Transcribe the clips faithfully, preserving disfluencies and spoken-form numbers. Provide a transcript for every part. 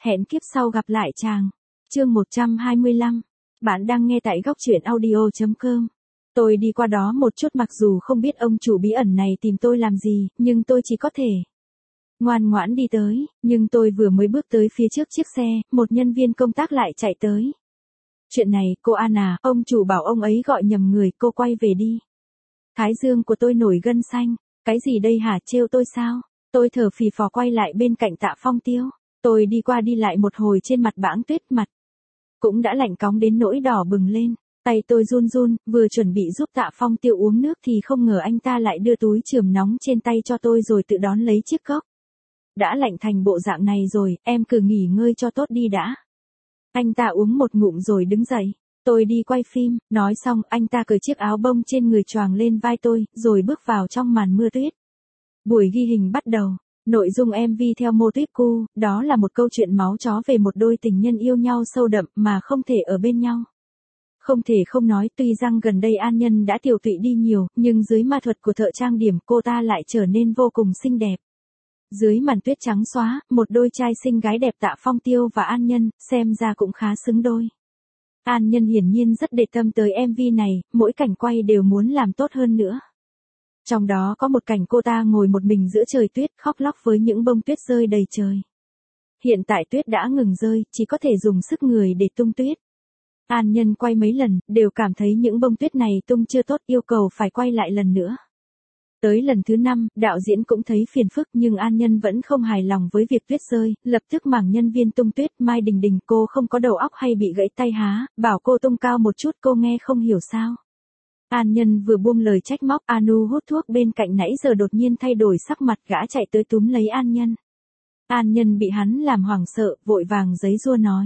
Hẹn kiếp sau gặp lại chàng. Chương một trăm hai mươi lăm. Bạn đang nghe tại góc truyện audio chấm com. Tôi đi qua đó một chút, mặc dù không biết ông chủ bí ẩn này tìm tôi làm gì, nhưng tôi chỉ có thể ngoan ngoãn đi tới, nhưng tôi vừa mới bước tới phía trước chiếc xe, một nhân viên công tác lại chạy tới. Chuyện này, cô An à, ông chủ bảo ông ấy gọi nhầm người, cô quay về đi. Thái dương của tôi nổi gân xanh. Cái gì đây hả, trêu tôi sao? Tôi thở phì phò quay lại bên cạnh Tạ Phong Tiêu. Tôi đi qua đi lại một hồi trên mặt bãng tuyết, mặt cũng đã lạnh cóng đến nỗi đỏ bừng lên. Tay tôi run run, vừa chuẩn bị giúp Tạ Phong Tiêu uống nước thì không ngờ anh ta lại đưa túi chườm nóng trên tay cho tôi rồi tự đón lấy chiếc cốc. Đã lạnh thành bộ dạng này rồi, em cứ nghỉ ngơi cho tốt đi đã. Anh ta uống một ngụm rồi đứng dậy. Tôi đi quay phim, nói xong anh ta cởi chiếc áo bông trên người choàng lên vai tôi, rồi bước vào trong màn mưa tuyết. Buổi ghi hình bắt đầu. Nội dung em vê theo mô típ cu, đó là một câu chuyện máu chó về một đôi tình nhân yêu nhau sâu đậm mà không thể ở bên nhau. Không thể không nói, tuy rằng gần đây An Nhân đã tiều tụy đi nhiều, nhưng dưới ma thuật của thợ trang điểm cô ta lại trở nên vô cùng xinh đẹp. Dưới màn tuyết trắng xóa, một đôi trai xinh gái đẹp Tạ Phong Tiêu và An Nhân, xem ra cũng khá xứng đôi. An Nhân hiển nhiên rất để tâm tới em vê này, mỗi cảnh quay đều muốn làm tốt hơn nữa. Trong đó có một cảnh cô ta ngồi một mình giữa trời tuyết khóc lóc với những bông tuyết rơi đầy trời. Hiện tại tuyết đã ngừng rơi, chỉ có thể dùng sức người để tung tuyết. An Nhân quay mấy lần, đều cảm thấy những bông tuyết này tung chưa tốt, yêu cầu phải quay lại lần nữa. Tới lần thứ năm, đạo diễn cũng thấy phiền phức nhưng An Nhân vẫn không hài lòng với việc tuyết rơi, lập tức mảng nhân viên tung tuyết. Mai Đình Đình, cô không có đầu óc hay bị gãy tay há, bảo cô tung cao một chút, cô nghe không hiểu sao. An Nhân vừa buông lời trách móc, Anu hút thuốc bên cạnh nãy giờ đột nhiên thay đổi sắc mặt, gã chạy tới túm lấy An Nhân. An Nhân bị hắn làm hoảng sợ, vội vàng giấy giua nói.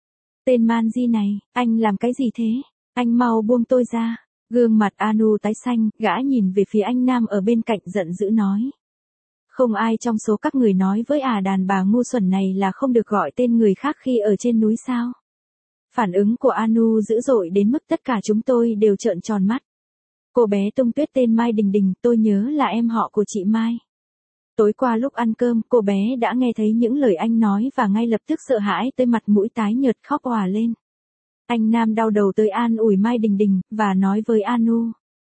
Tên man di này, anh làm cái gì thế? Anh mau buông tôi ra. Gương mặt Anu tái xanh, gã nhìn về phía anh nam ở bên cạnh giận dữ nói. Không ai trong số các người nói với à đàn bà ngu xuẩn này là không được gọi tên người khác khi ở trên núi sao? Phản ứng của Anu dữ dội đến mức tất cả chúng tôi đều trợn tròn mắt. Cô bé tung tuyết tên Mai Đình Đình, tôi nhớ là em họ của chị Mai. Tối qua lúc ăn cơm, cô bé đã nghe thấy những lời anh nói và ngay lập tức sợ hãi tới mặt mũi tái nhợt khóc òa lên. Anh nam đau đầu tới an ủi Mai Đình Đình, và nói với Anu.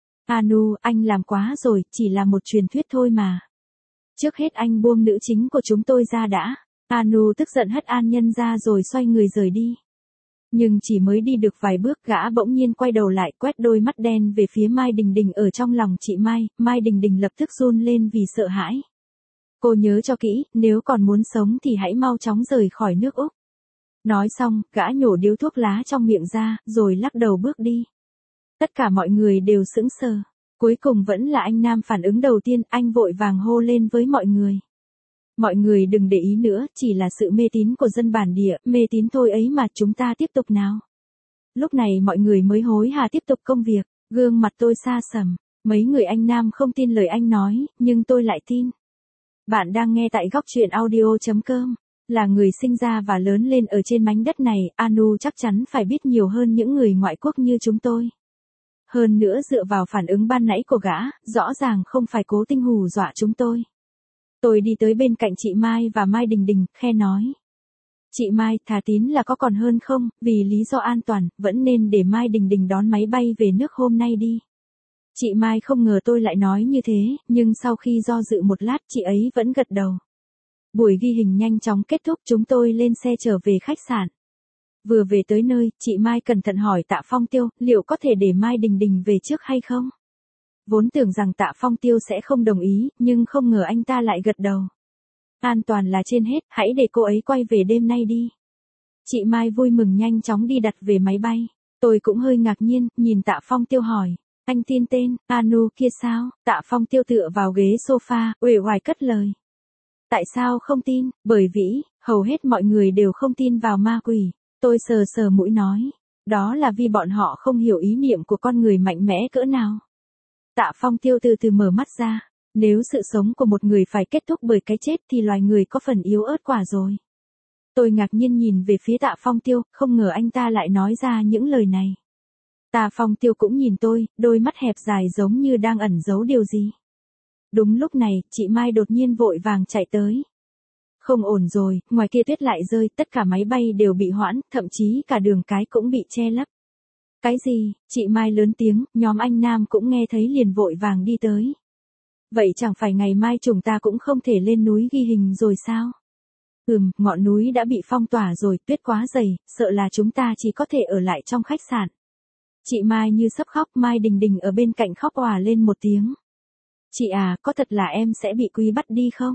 Anu, anh làm quá rồi, chỉ là một truyền thuyết thôi mà. Trước hết anh buông nữ chính của chúng tôi ra đã. Anu tức giận hất An Nhân ra rồi xoay người rời đi. Nhưng chỉ mới đi được vài bước, gã bỗng nhiên quay đầu lại, quét đôi mắt đen về phía Mai Đình Đình ở trong lòng chị Mai. Mai Đình Đình lập tức run lên vì sợ hãi. Cô nhớ cho kỹ, nếu còn muốn sống thì hãy mau chóng rời khỏi nước Úc. Nói xong, gã nhổ điếu thuốc lá trong miệng ra, rồi lắc đầu bước đi. Tất cả mọi người đều sững sờ. Cuối cùng vẫn là anh nam phản ứng đầu tiên, anh vội vàng hô lên với mọi người. Mọi người đừng để ý nữa, chỉ là sự mê tín của dân bản địa, mê tín thôi ấy mà, chúng ta tiếp tục nào. Lúc này mọi người mới hối hả tiếp tục công việc, gương mặt tôi xa sầm. Mấy người anh nam không tin lời anh nói, nhưng tôi lại tin. Bạn đang nghe tại góc truyện audio chấm com. Là người sinh ra và lớn lên ở trên mảnh đất này, Anu chắc chắn phải biết nhiều hơn những người ngoại quốc như chúng tôi. Hơn nữa dựa vào phản ứng ban nãy của gã, rõ ràng không phải cố tình hù dọa chúng tôi. Tôi đi tới bên cạnh chị Mai và Mai Đình Đình, khe nói. Chị Mai, thà tín là có còn hơn không, vì lý do an toàn, vẫn nên để Mai Đình Đình đón máy bay về nước hôm nay đi. Chị Mai không ngờ tôi lại nói như thế, nhưng sau khi do dự một lát chị ấy vẫn gật đầu. Buổi ghi hình nhanh chóng kết thúc, chúng tôi lên xe trở về khách sạn. Vừa về tới nơi, chị Mai cẩn thận hỏi Tạ Phong Tiêu, liệu có thể để Mai Đình Đình về trước hay không? Vốn tưởng rằng Tạ Phong Tiêu sẽ không đồng ý, nhưng không ngờ anh ta lại gật đầu. An toàn là trên hết, hãy để cô ấy quay về đêm nay đi. Chị Mai vui mừng nhanh chóng đi đặt về máy bay. Tôi cũng hơi ngạc nhiên, nhìn Tạ Phong Tiêu hỏi. Anh tin tên, Anu kia sao? Tạ Phong Tiêu tựa vào ghế sofa, uể oải cất lời. Tại sao không tin? Bởi vì, hầu hết mọi người đều không tin vào ma quỷ. Tôi sờ sờ mũi nói. Đó là vì bọn họ không hiểu ý niệm của con người mạnh mẽ cỡ nào. Tạ Phong Tiêu từ từ mở mắt ra. Nếu sự sống của một người phải kết thúc bởi cái chết thì loài người có phần yếu ớt quả rồi. Tôi ngạc nhiên nhìn về phía Tạ Phong Tiêu, không ngờ anh ta lại nói ra những lời này. Tạ Phong Tiêu cũng nhìn tôi, đôi mắt hẹp dài giống như đang ẩn giấu điều gì. Đúng lúc này, chị Mai đột nhiên vội vàng chạy tới. Không ổn rồi, ngoài kia tuyết lại rơi, tất cả máy bay đều bị hoãn, thậm chí cả đường cái cũng bị che lấp. Cái gì? Chị Mai lớn tiếng, nhóm anh Nam cũng nghe thấy liền vội vàng đi tới. Vậy chẳng phải ngày mai chúng ta cũng không thể lên núi ghi hình rồi sao? Ừm, ngọn núi đã bị phong tỏa rồi, tuyết quá dày, sợ là chúng ta chỉ có thể ở lại trong khách sạn. Chị Mai như sắp khóc, Mai Đình Đình ở bên cạnh khóc òa lên một tiếng. Chị à, có thật là em sẽ bị Quý bắt đi không?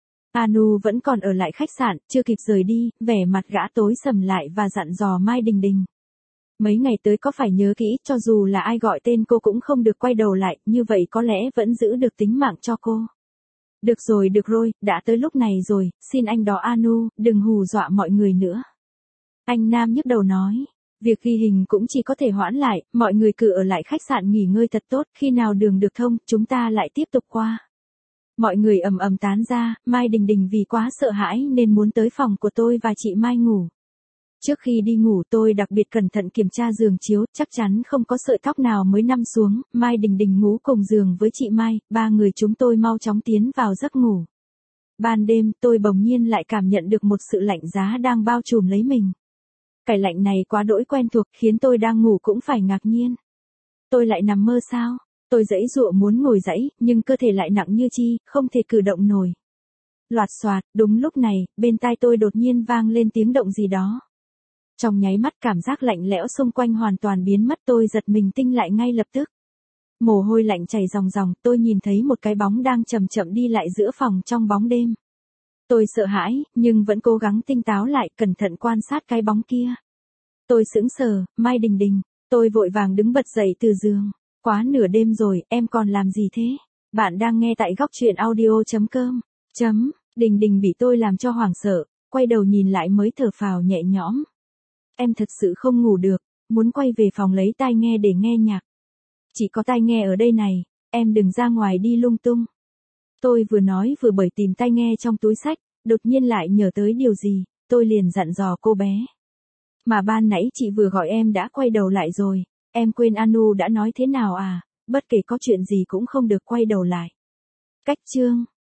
Anu vẫn còn ở lại khách sạn, chưa kịp rời đi, vẻ mặt gã tối sầm lại và dặn dò Mai Đình Đình. Mấy ngày tới có phải nhớ kỹ, cho dù là ai gọi tên cô cũng không được quay đầu lại, như vậy có lẽ vẫn giữ được tính mạng cho cô. Được rồi, được rồi, đã tới lúc này rồi, xin anh đó Anu, đừng hù dọa mọi người nữa. Anh Nam nhức đầu nói, việc ghi hình cũng chỉ có thể hoãn lại, mọi người cứ ở lại khách sạn nghỉ ngơi thật tốt, khi nào đường được thông, chúng ta lại tiếp tục qua. Mọi người ầm ầm tán ra, Mai Đình Đình vì quá sợ hãi nên muốn tới phòng của tôi và chị Mai ngủ. Trước khi đi ngủ tôi đặc biệt cẩn thận kiểm tra giường chiếu, chắc chắn không có sợi tóc nào mới nằm xuống, Mai Đình Đình ngủ cùng giường với chị Mai, ba người chúng tôi mau chóng tiến vào giấc ngủ. Ban đêm tôi bỗng nhiên lại cảm nhận được một sự lạnh giá đang bao trùm lấy mình. Cái lạnh này quá đỗi quen thuộc khiến tôi đang ngủ cũng phải ngạc nhiên. Tôi lại nằm mơ sao? Tôi giãy giụa muốn ngồi dậy, nhưng cơ thể lại nặng như chi, không thể cử động nổi. Loạt xoạt, đúng lúc này, bên tai tôi đột nhiên vang lên tiếng động gì đó. Trong nháy mắt cảm giác lạnh lẽo xung quanh hoàn toàn biến mất, tôi giật mình tinh lại ngay lập tức. Mồ hôi lạnh chảy ròng ròng, tôi nhìn thấy một cái bóng đang chậm chậm đi lại giữa phòng trong bóng đêm. Tôi sợ hãi, nhưng vẫn cố gắng tinh táo lại, cẩn thận quan sát cái bóng kia. Tôi sững sờ, Mai Đình Đình, tôi vội vàng đứng bật dậy từ giường. Quá nửa đêm rồi, em còn làm gì thế? Bạn đang nghe tại góc truyện audio chấm com. Chấm, Đình Đình bị tôi làm cho hoảng sợ, quay đầu nhìn lại mới thở phào nhẹ nhõm. Em thật sự không ngủ được, muốn quay về phòng lấy tai nghe để nghe nhạc. Chỉ có tai nghe ở đây này, em đừng ra ngoài đi lung tung. Tôi vừa nói vừa bởi tìm tai nghe trong túi xách, đột nhiên lại nhớ tới điều gì, tôi liền dặn dò cô bé. Mà ban nãy chị vừa gọi em đã quay đầu lại rồi, em quên Anu đã nói thế nào à, bất kể có chuyện gì cũng không được quay đầu lại. Cách chương